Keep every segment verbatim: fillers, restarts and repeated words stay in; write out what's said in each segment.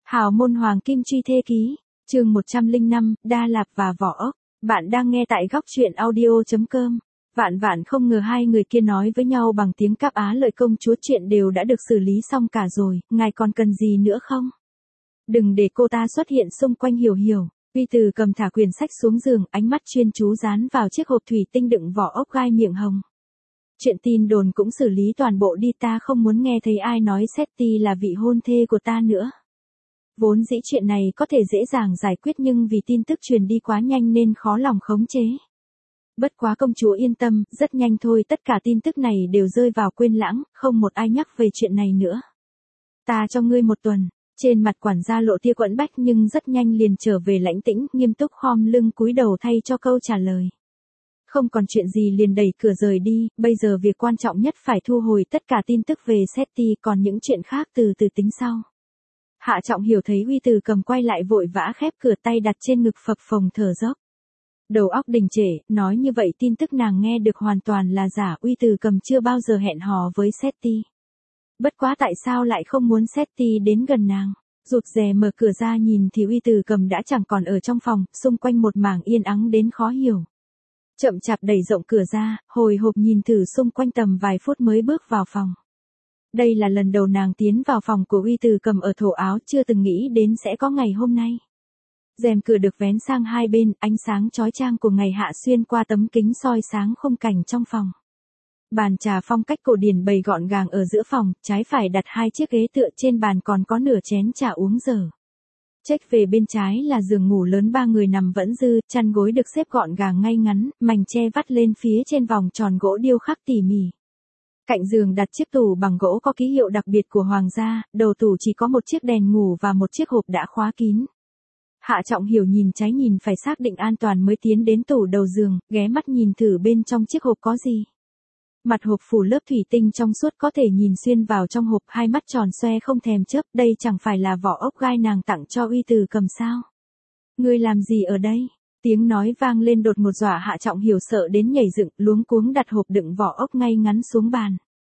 Hào môn hoàng kim truy thê ký, chương một trăm lẻ năm, Đa Lạp và Vỏ ốc. Bạn đang nghe tại góc truyện audio chấm com. Vạn vạn không ngờ hai người kia nói với nhau bằng tiếng Cáp Á lợi công chúa, chuyện đều đã được xử lý xong cả rồi, ngài còn cần gì nữa không? Đừng để cô ta xuất hiện xung quanh Hiểu Hiểu. Uy Từ cầm thả quyển sách xuống giường, ánh mắt chuyên chú dán vào chiếc hộp thủy tinh đựng vỏ ốc gai miệng hồng. Chuyện tin đồn cũng xử lý toàn bộ đi, ta không muốn nghe thấy ai nói Setty là vị hôn thê của ta nữa. Vốn dĩ chuyện này có thể dễ dàng giải quyết nhưng vì tin tức truyền đi quá nhanh nên khó lòng khống chế. Bất quá công chúa yên tâm, rất nhanh thôi tất cả tin tức này đều rơi vào quên lãng, không một ai nhắc về chuyện này nữa. Ta cho ngươi một tuần. Trên mặt quản gia lộ tia quẫn bách nhưng rất nhanh liền trở về lãnh tĩnh, nghiêm túc khom lưng cúi đầu thay cho câu trả lời. Không còn chuyện gì liền đẩy cửa rời đi, bây giờ việc quan trọng nhất phải thu hồi tất cả tin tức về Setty, còn những chuyện khác từ từ tính sau. Hạ Trọng Hiểu thấy Uy Từ cầm quay lại vội vã khép cửa, tay đặt trên ngực phập phồng thở dốc. Đầu óc đình trệ, nói như vậy tin tức nàng nghe được hoàn toàn là giả, Uy Từ cầm chưa bao giờ hẹn hò với Setty. Bất quá tại sao lại không muốn Setty đến gần nàng? Rụt rè mở cửa ra nhìn thì Uy Từ cầm đã chẳng còn ở trong phòng, xung quanh một mảng yên ắng đến khó hiểu. Chậm chạp đẩy rộng cửa ra, hồi hộp nhìn thử xung quanh tầm vài phút mới bước vào phòng. Đây là lần đầu nàng tiến vào phòng của Uy Từ cầm ở thổ áo, chưa từng nghĩ đến sẽ có ngày hôm nay. Rèm cửa được vén sang hai bên, ánh sáng chói chang của ngày hạ xuyên qua tấm kính soi sáng khung cảnh trong phòng. Bàn trà phong cách cổ điển bày gọn gàng ở giữa phòng, trái phải đặt hai chiếc ghế tựa, trên bàn còn có nửa chén trà uống dở. Chếch về bên trái là giường ngủ lớn ba người nằm vẫn dư, chăn gối được xếp gọn gàng ngay ngắn, mành che vắt lên phía trên vòng tròn gỗ điêu khắc tỉ mỉ. Cạnh giường đặt chiếc tủ bằng gỗ có ký hiệu đặc biệt của hoàng gia, đầu tủ chỉ có một chiếc đèn ngủ và một chiếc hộp đã khóa kín. Hạ Trọng Hiểu nhìn trái nhìn phải xác định an toàn mới tiến đến tủ đầu giường, ghé mắt nhìn thử bên trong chiếc hộp có gì. Mặt hộp phủ lớp thủy tinh trong suốt, có thể nhìn xuyên vào trong hộp, hai mắt tròn xoe không thèm chớp, đây chẳng phải là vỏ ốc gai nàng tặng cho Uy Từ cầm sao? Ngươi làm gì ở đây? Tiếng nói vang lên đột ngột dọa Hạ Trọng Hiểu sợ đến nhảy dựng, luống cuống đặt hộp đựng vỏ ốc ngay ngắn xuống bàn.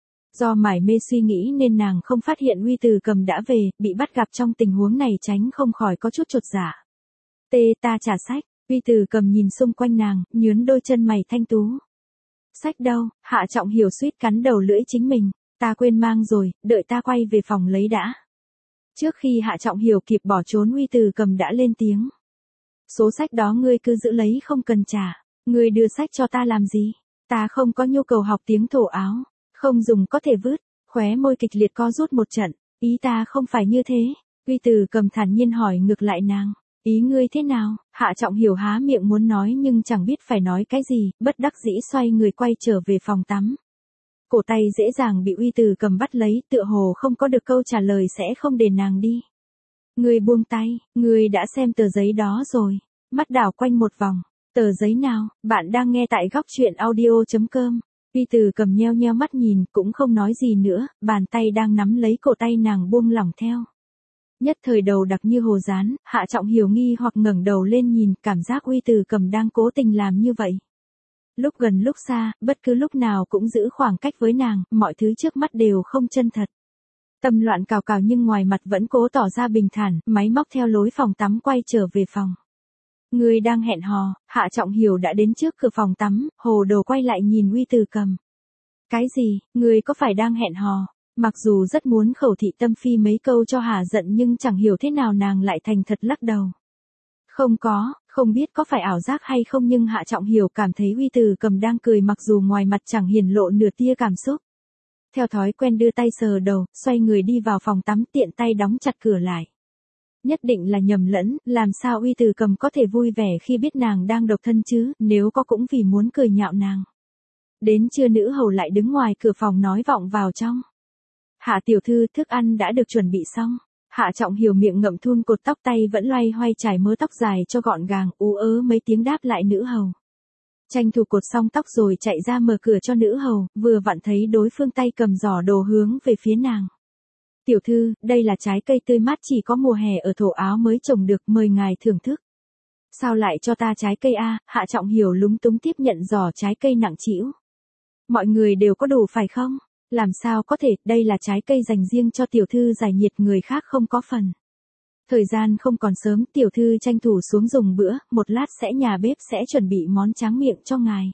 Do mải mê suy nghĩ nên nàng không phát hiện Uy Từ cầm đã về, bị bắt gặp trong tình huống này tránh không khỏi có chút chột dạ. Tê ta trả sách, Uy Từ cầm nhìn xung quanh nàng, nhướng đôi chân mày thanh tú. Sách đâu? Hạ Trọng Hiểu suýt cắn đầu lưỡi chính mình, ta quên mang rồi, đợi ta quay về phòng lấy đã. Trước khi Hạ Trọng Hiểu kịp bỏ trốn, Uy Từ cầm đã lên tiếng. Số sách đó ngươi cứ giữ lấy không cần trả, ngươi đưa sách cho ta làm gì? Ta không có nhu cầu học tiếng thổ áo, không dùng có thể vứt. Khóe môi kịch liệt co rút một trận, ý ta không phải như thế. Uy Từ cầm thản nhiên hỏi ngược lại nàng. Ý ngươi thế nào? Hạ Trọng Hiểu há miệng muốn nói nhưng chẳng biết phải nói cái gì, bất đắc dĩ xoay người quay trở về phòng tắm. Cổ tay dễ dàng bị Uy Từ cầm bắt lấy, tựa hồ không có được câu trả lời sẽ không để nàng đi. Ngươi buông tay, ngươi đã xem tờ giấy đó rồi. Mắt đảo quanh một vòng. Tờ giấy nào? Bạn đang nghe tại góc truyện audio chấm com. Uy Từ cầm nheo nheo mắt nhìn, cũng không nói gì nữa, bàn tay đang nắm lấy cổ tay nàng buông lỏng theo. Nhất thời đầu đặc như hồ dán, Hạ Trọng Hiểu nghi hoặc ngẩng đầu lên nhìn, cảm giác Uy Từ cầm đang cố tình làm như vậy. Lúc gần lúc xa, bất cứ lúc nào cũng giữ khoảng cách với nàng, mọi thứ trước mắt đều không chân thật. Tâm loạn cào cào nhưng ngoài mặt vẫn cố tỏ ra bình thản, máy móc theo lối phòng tắm quay trở về phòng. Ngươi đang hẹn hò? Hạ Trọng Hiểu đã đến trước cửa phòng tắm, hồ đồ quay lại nhìn Uy Từ cầm. Cái gì? Ngươi có phải đang hẹn hò? Mặc dù rất muốn khẩu thị tâm phi mấy câu cho hả giận nhưng chẳng hiểu thế nào nàng lại thành thật lắc đầu. Không có, không biết có phải ảo giác hay không nhưng Hạ Trọng Hiểu cảm thấy Uy Từ cầm đang cười mặc dù ngoài mặt chẳng hiển lộ nửa tia cảm xúc. Theo thói quen đưa tay sờ đầu, xoay người đi vào phòng tắm, tiện tay đóng chặt cửa lại. Nhất định là nhầm lẫn, làm sao Uy Từ cầm có thể vui vẻ khi biết nàng đang độc thân chứ, nếu có cũng vì muốn cười nhạo nàng. Đến trưa nữ hầu lại đứng ngoài cửa phòng nói vọng vào trong. Hạ tiểu thư, thức ăn đã được chuẩn bị xong. Hạ Trọng Hiểu miệng ngậm thun cột tóc, tay vẫn loay hoay chải mớ tóc dài cho gọn gàng, ú ớ mấy tiếng đáp lại nữ hầu. Tranh thủ cột xong tóc rồi chạy ra mở cửa cho nữ hầu, vừa vặn thấy đối phương tay cầm giỏ đồ hướng về phía nàng. Tiểu thư, đây là trái cây tươi mát chỉ có mùa hè ở thổ áo mới trồng được, mời ngài thưởng thức. Sao lại cho ta trái cây a? Hạ Trọng Hiểu lúng túng tiếp nhận giỏ trái cây nặng trĩu. Mọi người đều có đủ phải không? Làm sao có thể, đây là trái cây dành riêng cho tiểu thư giải nhiệt, người khác không có phần. Thời gian không còn sớm, tiểu thư tranh thủ xuống dùng bữa, một lát sẽ nhà bếp sẽ chuẩn bị món tráng miệng cho ngài.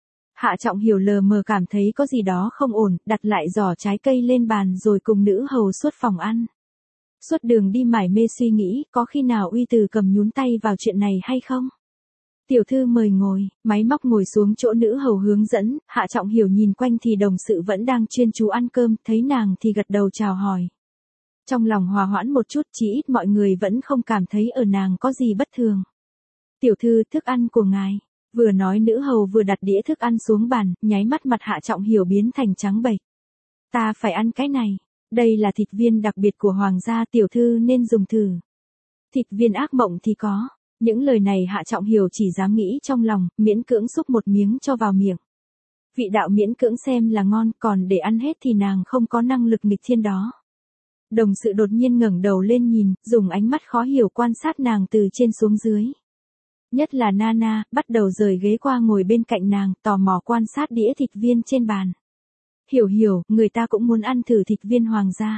Hạ Trọng Hiểu lờ mờ cảm thấy có gì đó không ổn, đặt lại giỏ trái cây lên bàn rồi cùng nữ hầu suốt phòng ăn. Suốt đường đi mải mê suy nghĩ, có khi nào Uy Từ Cầm nhúng tay vào chuyện này hay không? Tiểu thư mời ngồi, máy móc ngồi xuống chỗ nữ hầu hướng dẫn, Hạ Trọng Hiểu nhìn quanh thì đồng sự vẫn đang chuyên chú ăn cơm, thấy nàng thì gật đầu chào hỏi. Trong lòng hòa hoãn một chút, chỉ ít mọi người vẫn không cảm thấy ở nàng có gì bất thường. Tiểu thư, thức ăn của ngài. Vừa nói nữ hầu vừa đặt đĩa thức ăn xuống bàn, nháy mắt mặt Hạ Trọng Hiểu biến thành trắng bệch. Ta phải ăn cái này. Đây là thịt viên đặc biệt của hoàng gia, tiểu thư nên dùng thử. Thịt viên ác mộng thì có. Những lời này Hạ Trọng Hiểu chỉ dám nghĩ trong lòng, miễn cưỡng xúc một miếng cho vào miệng. Vị đạo miễn cưỡng xem là ngon, còn để ăn hết thì nàng không có năng lực nghịch thiên đó. Đồng sự đột nhiên ngẩng đầu lên nhìn, dùng ánh mắt khó hiểu quan sát nàng từ trên xuống dưới. Nhất là Nana, bắt đầu rời ghế qua ngồi bên cạnh nàng, tò mò quan sát đĩa thịt viên trên bàn. Hiểu hiểu, người ta cũng muốn ăn thử thịt viên hoàng gia.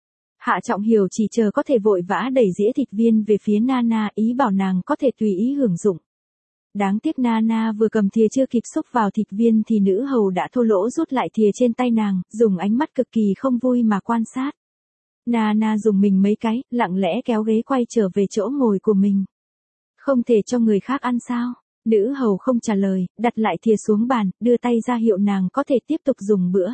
Hạ Trọng Hiểu chỉ chờ có thể vội vã đẩy dĩa thịt viên về phía Nana, ý bảo nàng có thể tùy ý hưởng dụng. Đáng tiếc Nana vừa cầm thìa chưa kịp xúc vào thịt viên thì nữ hầu đã thô lỗ rút lại thìa trên tay nàng, dùng ánh mắt cực kỳ không vui mà quan sát. Nana dùng mình mấy cái, lặng lẽ kéo ghế quay trở về chỗ ngồi của mình. Không thể cho người khác ăn sao? Nữ hầu không trả lời, đặt lại thìa xuống bàn, đưa tay ra hiệu nàng có thể tiếp tục dùng bữa.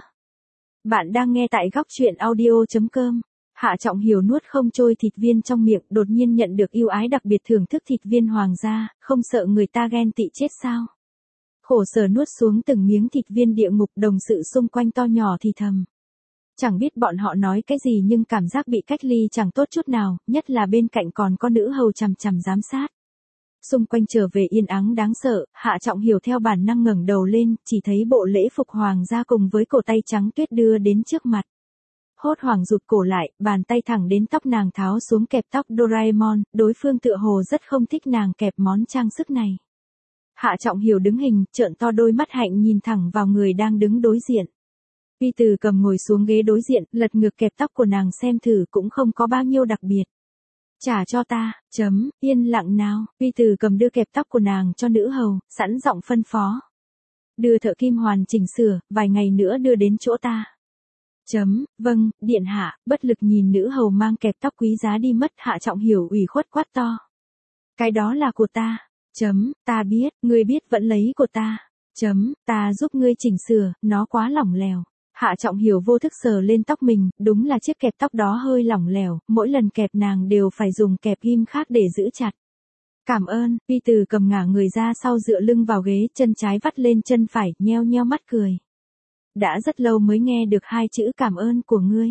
Bạn đang nghe tại góc truyện audio chấm com. Hạ Trọng Hiểu nuốt không trôi thịt viên trong miệng, đột nhiên nhận được ưu ái đặc biệt thưởng thức thịt viên hoàng gia, không sợ người ta ghen tị chết sao? Khổ sở nuốt xuống từng miếng thịt viên địa ngục, đồng sự xung quanh to nhỏ thì thầm. Chẳng biết bọn họ nói cái gì nhưng cảm giác bị cách ly chẳng tốt chút nào, nhất là bên cạnh còn có nữ hầu chằm chằm giám sát. Xung quanh trở về yên ắng đáng sợ, Hạ Trọng Hiểu theo bản năng ngẩng đầu lên, chỉ thấy bộ lễ phục hoàng gia cùng với cổ tay trắng tuyết đưa đến trước mặt. Hốt hoảng rụt cổ lại, bàn tay thẳng đến tóc nàng tháo xuống kẹp tóc Doraemon, đối phương tựa hồ rất không thích nàng kẹp món trang sức này. Hạ Trọng Hiểu đứng hình, trợn to đôi mắt hạnh nhìn thẳng vào người đang đứng đối diện. Uy Từ Cầm ngồi xuống ghế đối diện, lật ngược kẹp tóc của nàng xem thử cũng không có bao nhiêu đặc biệt. Trả cho ta, chấm, yên lặng nào, Uy Từ Cầm đưa kẹp tóc của nàng cho nữ hầu, sẵn giọng phân phó. Đưa thợ kim hoàn chỉnh sửa, vài ngày nữa đưa đến chỗ ta. Chấm, vâng, điện hạ, bất lực nhìn nữ hầu mang kẹp tóc quý giá đi mất, Hạ Trọng Hiểu ủy khuất quát to. Cái đó là của ta. Chấm, ta biết, ngươi biết vẫn lấy của ta. Chấm, ta giúp ngươi chỉnh sửa, nó quá lỏng lẻo. Hạ Trọng Hiểu vô thức sờ lên tóc mình, đúng là chiếc kẹp tóc đó hơi lỏng lẻo, mỗi lần kẹp nàng đều phải dùng kẹp ghim khác để giữ chặt. Cảm ơn, Uy Từ Cầm ngả người ra sau dựa lưng vào ghế, chân trái vắt lên chân phải, nheo nheo mắt cười. Đã rất lâu mới nghe được hai chữ cảm ơn của ngươi.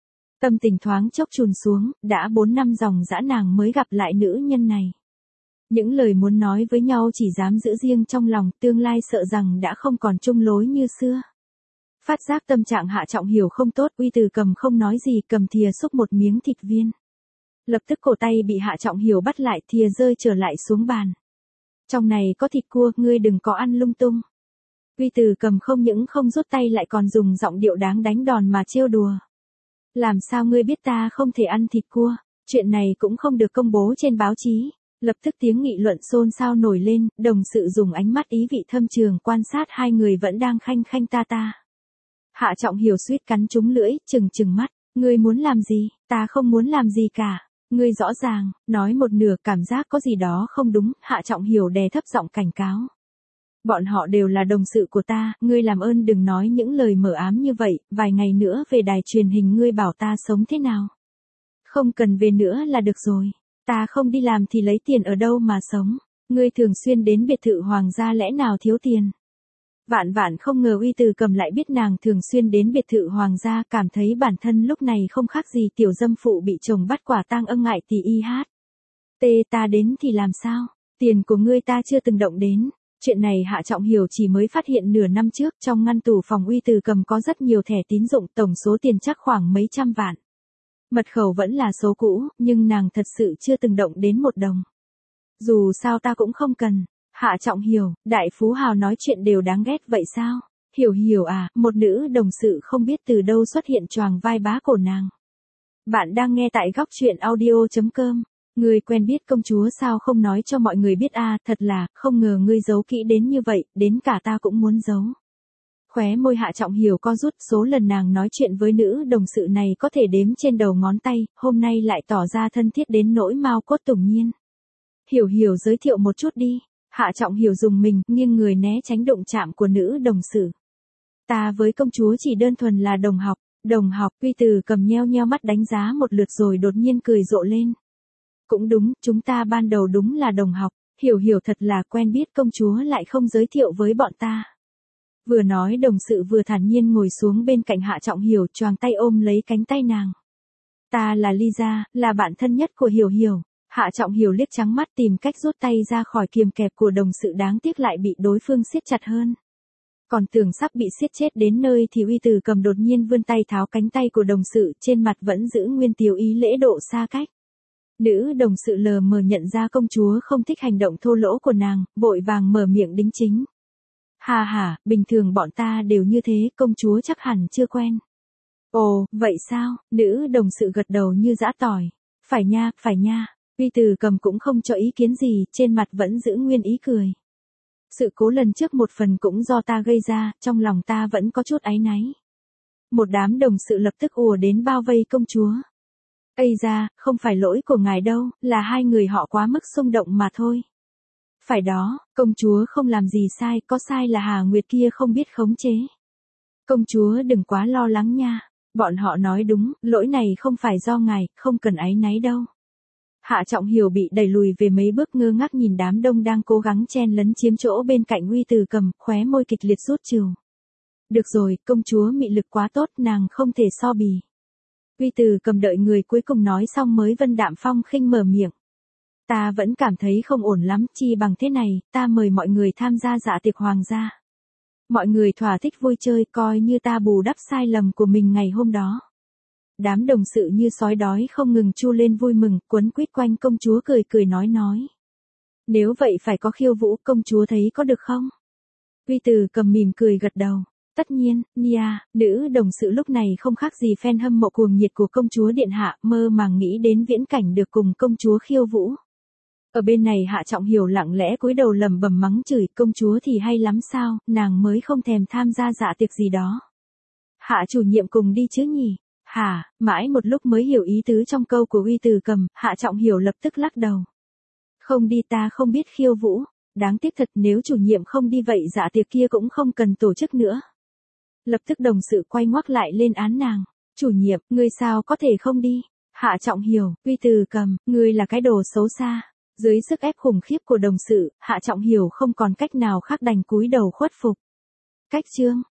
Tâm tình thoáng chốc trùn xuống, đã bốn năm dòng dã nàng mới gặp lại nữ nhân này. Những lời muốn nói với nhau chỉ dám giữ riêng trong lòng, tương lai sợ rằng đã không còn chung lối như xưa. Phát giác tâm trạng Hạ Trọng Hiểu không tốt, Uy Từ Cầm không nói gì, cầm thìa xúc một miếng thịt viên. Lập tức cổ tay bị Hạ Trọng Hiểu bắt lại, thìa rơi trở lại xuống bàn. Trong này có thịt cua, ngươi đừng có ăn lung tung. Uy Từ Cầm không những không rút tay lại còn dùng giọng điệu đáng đánh đòn mà trêu đùa. Làm sao ngươi biết ta không thể ăn thịt cua? Chuyện này cũng không được công bố trên báo chí. Lập tức tiếng nghị luận xôn xao nổi lên, đồng sự dùng ánh mắt ý vị thâm trường quan sát hai người vẫn đang khanh khanh ta ta. Hạ Trọng Hiểu suýt cắn trúng lưỡi, trừng trừng mắt. Ngươi muốn làm gì? Ta không muốn làm gì cả. Ngươi rõ ràng, nói một nửa cảm giác có gì đó không đúng, Hạ Trọng Hiểu đè thấp giọng cảnh cáo. Bọn họ đều là đồng sự của ta, ngươi làm ơn đừng nói những lời mờ ám như vậy, vài ngày nữa về đài truyền hình ngươi bảo ta sống thế nào. Không cần về nữa là được rồi, ta không đi làm thì lấy tiền ở đâu mà sống, ngươi thường xuyên đến biệt thự hoàng gia lẽ nào thiếu tiền. Vạn vạn không ngờ Uy Từ Cầm lại biết nàng thường xuyên đến biệt thự hoàng gia, cảm thấy bản thân lúc này không khác gì tiểu dâm phụ bị chồng bắt quả tang ân ngại tỳ y hát. Tê ta đến thì làm sao, tiền của ngươi ta chưa từng động đến. Chuyện này Hạ Trọng Hiểu chỉ mới phát hiện nửa năm trước, trong ngăn tủ phòng Uy Từ Cầm có rất nhiều thẻ tín dụng, tổng số tiền chắc khoảng mấy trăm vạn. Mật khẩu vẫn là số cũ, nhưng nàng thật sự chưa từng động đến một đồng. Dù sao ta cũng không cần. Hạ Trọng Hiểu, đại phú hào nói chuyện đều đáng ghét vậy sao? Hiểu hiểu à, một nữ đồng sự không biết từ đâu xuất hiện choàng vai bá cổ nàng. Bạn đang nghe tại góc truyện audio chấm com. Ngươi quen biết công chúa sao không nói cho mọi người biết a, thật là, không ngờ ngươi giấu kỹ đến như vậy, đến cả ta cũng muốn giấu. Khóe môi Hạ Trọng Hiểu co rút, số lần nàng nói chuyện với nữ đồng sự này có thể đếm trên đầu ngón tay, hôm nay lại tỏ ra thân thiết đến nỗi mao cốt tủng nhiên. Hiểu Hiểu giới thiệu một chút đi. Hạ Trọng Hiểu dùng mình, nghiêng người né tránh đụng chạm của nữ đồng sự. Ta với công chúa chỉ đơn thuần là đồng học, đồng học, Uy Từ cầm nheo nheo mắt đánh giá một lượt rồi đột nhiên cười rộ lên. Cũng đúng, chúng ta ban đầu đúng là đồng học, Hiểu Hiểu thật là quen biết công chúa lại không giới thiệu với bọn ta. Vừa nói đồng sự vừa thản nhiên ngồi xuống bên cạnh Hạ Trọng Hiểu, choàng tay ôm lấy cánh tay nàng. Ta là Lisa, là bạn thân nhất của Hiểu Hiểu. Hạ Trọng Hiểu liếc trắng mắt tìm cách rút tay ra khỏi kiềm kẹp của đồng sự, đáng tiếc lại bị đối phương siết chặt hơn. Còn tưởng sắp bị siết chết đến nơi thì Uy Từ cầm đột nhiên vươn tay tháo cánh tay của đồng sự, trên mặt vẫn giữ nguyên tiếu ý lễ độ xa cách. Nữ đồng sự lờ mờ nhận ra công chúa không thích hành động thô lỗ của nàng, vội vàng mở miệng đính chính. Hà hà, bình thường bọn ta đều như thế, công chúa chắc hẳn chưa quen. Ồ, vậy sao? Nữ đồng sự gật đầu như giã tỏi. Phải nha, phải nha. Uy Từ cầm cũng không cho ý kiến gì, trên mặt vẫn giữ nguyên ý cười. Sự cố lần trước một phần cũng do ta gây ra, trong lòng ta vẫn có chút áy náy. Một đám đồng sự lập tức ùa đến bao vây công chúa. Ây da, không phải lỗi của ngài đâu, là hai người họ quá mức xung động mà thôi. Phải đó, công chúa không làm gì sai, có sai là Hà Nguyệt kia không biết khống chế. Công chúa đừng quá lo lắng nha, bọn họ nói đúng, lỗi này không phải do ngài, không cần áy náy đâu. Hạ Trọng Hiểu bị đẩy lùi về mấy bước, ngơ ngác nhìn đám đông đang cố gắng chen lấn chiếm chỗ bên cạnh Uy Từ cầm, khóe môi kịch liệt rút trừu. Được rồi, công chúa mị lực quá tốt, nàng không thể so bì. Uy Từ cầm đợi người cuối cùng nói xong mới vân đạm phong khinh mở miệng. Ta vẫn cảm thấy không ổn lắm, chi bằng thế này, ta mời mọi người tham gia dạ tiệc hoàng gia. Mọi người thỏa thích vui chơi, coi như ta bù đắp sai lầm của mình ngày hôm đó. Đám đồng sự như sói đói không ngừng chu lên vui mừng, quấn quýt quanh công chúa cười cười nói nói. Nếu vậy phải có khiêu vũ, công chúa thấy có được không? Uy Từ cầm mỉm cười gật đầu. Tất nhiên, Nia, nữ đồng sự lúc này không khác gì fan hâm mộ cuồng nhiệt của công chúa điện hạ, mơ màng nghĩ đến viễn cảnh được cùng công chúa khiêu vũ. Ở bên này Hạ Trọng Hiểu lặng lẽ cúi đầu lẩm bẩm mắng chửi, công chúa thì hay lắm sao, nàng mới không thèm tham gia dạ tiệc gì đó. Hạ chủ nhiệm cùng đi chứ nhỉ? Hả, mãi một lúc mới hiểu ý tứ trong câu của Uy Từ cầm, Hạ Trọng Hiểu lập tức lắc đầu. Không đi, ta không biết khiêu vũ, đáng tiếc thật, nếu chủ nhiệm không đi vậy dạ tiệc kia cũng không cần tổ chức nữa. Lập tức đồng sự quay ngoắc lại lên án nàng, chủ nhiệm, ngươi sao có thể không đi? Hạ Trọng Hiểu, Uy Từ cầm, ngươi là cái đồ xấu xa. Dưới sức ép khủng khiếp của đồng sự, Hạ Trọng Hiểu không còn cách nào khác đành cúi đầu khuất phục. Cách chương